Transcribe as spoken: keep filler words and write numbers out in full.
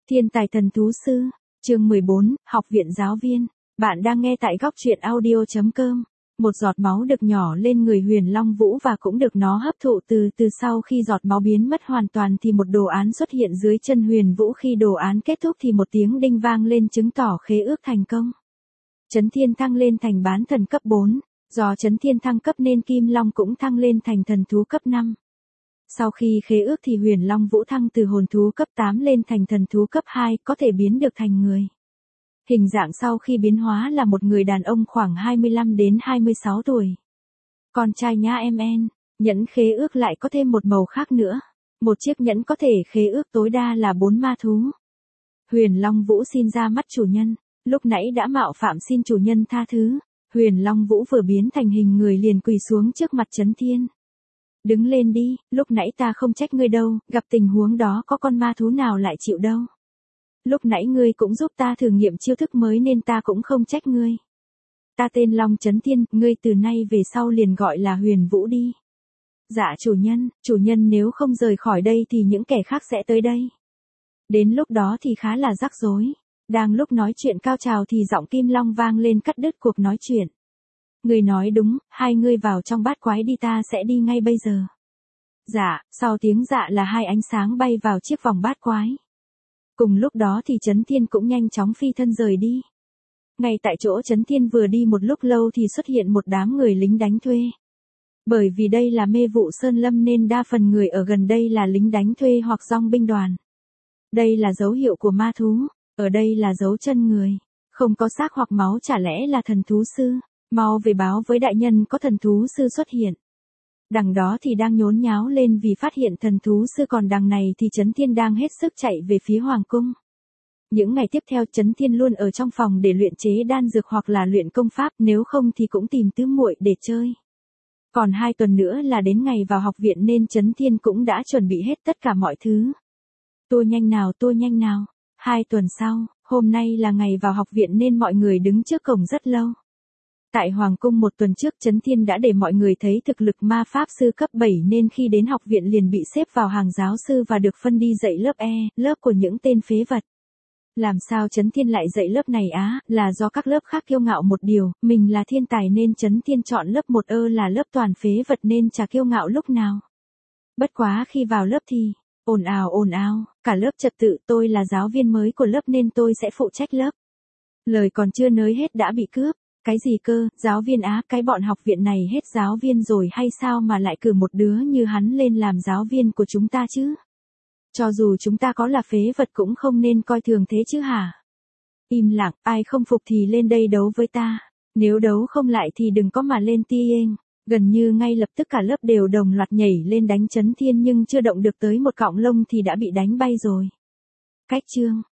Thiên tài thần thú sư, chương mười bốn, học viện giáo viên. Bạn đang nghe tại góc truyện audio chấm com. Một giọt máu được nhỏ lên người Huyền Long Vũ và cũng được nó hấp thụ từ từ sau khi giọt máu biến mất hoàn toàn thì một đồ án xuất hiện dưới chân Huyền Vũ, khi đồ án kết thúc thì một tiếng đinh vang lên chứng tỏ khế ước thành công. Chấn Thiên thăng lên thành bán thần cấp bốn, do Chấn Thiên thăng cấp nên Kim Long cũng thăng lên thành thần thú cấp năm. Sau khi khế ước thì Huyền Long Vũ thăng từ hồn thú cấp tám lên thành thần thú cấp hai, có thể biến được thành người. Hình dạng sau khi biến hóa là một người đàn ông khoảng hai mươi lăm đến hai mươi sáu tuổi. Con trai nhá em en, nhẫn khế ước lại có thêm một màu khác nữa. Một chiếc nhẫn có thể khế ước tối đa là bốn ma thú. Huyền Long Vũ xin ra mắt chủ nhân, lúc nãy đã mạo phạm xin chủ nhân tha thứ. Huyền Long Vũ vừa biến thành hình người liền quỳ xuống trước mặt Chấn Thiên. Đứng lên đi, lúc nãy ta không trách ngươi đâu, gặp tình huống đó có con ma thú nào lại chịu đâu. Lúc nãy ngươi cũng giúp ta thử nghiệm chiêu thức mới nên ta cũng không trách ngươi. Ta tên Long Chấn Thiên, ngươi từ nay về sau liền gọi là Huyền Vũ đi. Dạ chủ nhân, chủ nhân nếu không rời khỏi đây thì những kẻ khác sẽ tới đây. Đến lúc đó thì khá là rắc rối. Đang lúc nói chuyện cao trào thì giọng Kim Long vang lên cắt đứt cuộc nói chuyện. Người nói đúng, hai ngươi vào trong bát quái đi, ta sẽ đi ngay bây giờ. Dạ, sau tiếng dạ là hai ánh sáng bay vào chiếc vòng bát quái. Cùng lúc đó thì Chấn Thiên cũng nhanh chóng phi thân rời đi. Ngay tại chỗ Chấn Thiên vừa đi một lúc lâu thì xuất hiện một đám người lính đánh thuê. Bởi vì đây là mê vụ sơn lâm nên đa phần người ở gần đây là lính đánh thuê hoặc dòng binh đoàn. Đây là dấu hiệu của ma thú, ở đây là dấu chân người. Không có xác hoặc máu chả lẽ là thần thú sư. Mau về báo với đại nhân có thần thú sư xuất hiện. Đằng đó thì đang nhốn nháo lên vì phát hiện thần thú sư, còn đằng này thì Chấn Thiên đang hết sức chạy về phía hoàng cung. Những ngày tiếp theo Chấn Thiên luôn ở trong phòng để luyện chế đan dược hoặc là luyện công pháp, nếu không thì cũng tìm tứ muội để chơi. Còn hai tuần nữa là đến ngày vào học viện nên Chấn Thiên cũng đã chuẩn bị hết tất cả mọi thứ. Tua nhanh nào tua nhanh nào. Hai tuần sau, hôm nay là ngày vào học viện nên mọi người đứng trước cổng rất lâu. Tại Hoàng cung một tuần trước Chấn Thiên đã để mọi người thấy thực lực ma pháp sư cấp bảy nên khi đến học viện liền bị xếp vào hàng giáo sư và được phân đi dạy lớp E, lớp của những tên phế vật. Làm sao Chấn Thiên lại dạy lớp này á, là do các lớp khác kiêu ngạo một điều, mình là thiên tài nên Chấn Thiên chọn lớp một ơ là lớp toàn phế vật nên chả kiêu ngạo lúc nào. Bất quá khi vào lớp thì, ồn ào ồn ào, cả lớp trật tự, tôi là giáo viên mới của lớp nên tôi sẽ phụ trách lớp. Lời còn chưa nói hết đã bị cướp. Cái gì cơ, giáo viên á, cái bọn học viện này hết giáo viên rồi hay sao mà lại cử một đứa như hắn lên làm giáo viên của chúng ta chứ? Cho dù chúng ta có là phế vật cũng không nên coi thường thế chứ hả? Im lặng, ai không phục thì lên đây đấu với ta. Nếu đấu không lại thì đừng có mà lên tiêng. Gần như ngay lập tức cả lớp đều đồng loạt nhảy lên đánh Chấn Thiên nhưng chưa động được tới một cọng lông thì đã bị đánh bay rồi. Cách chương,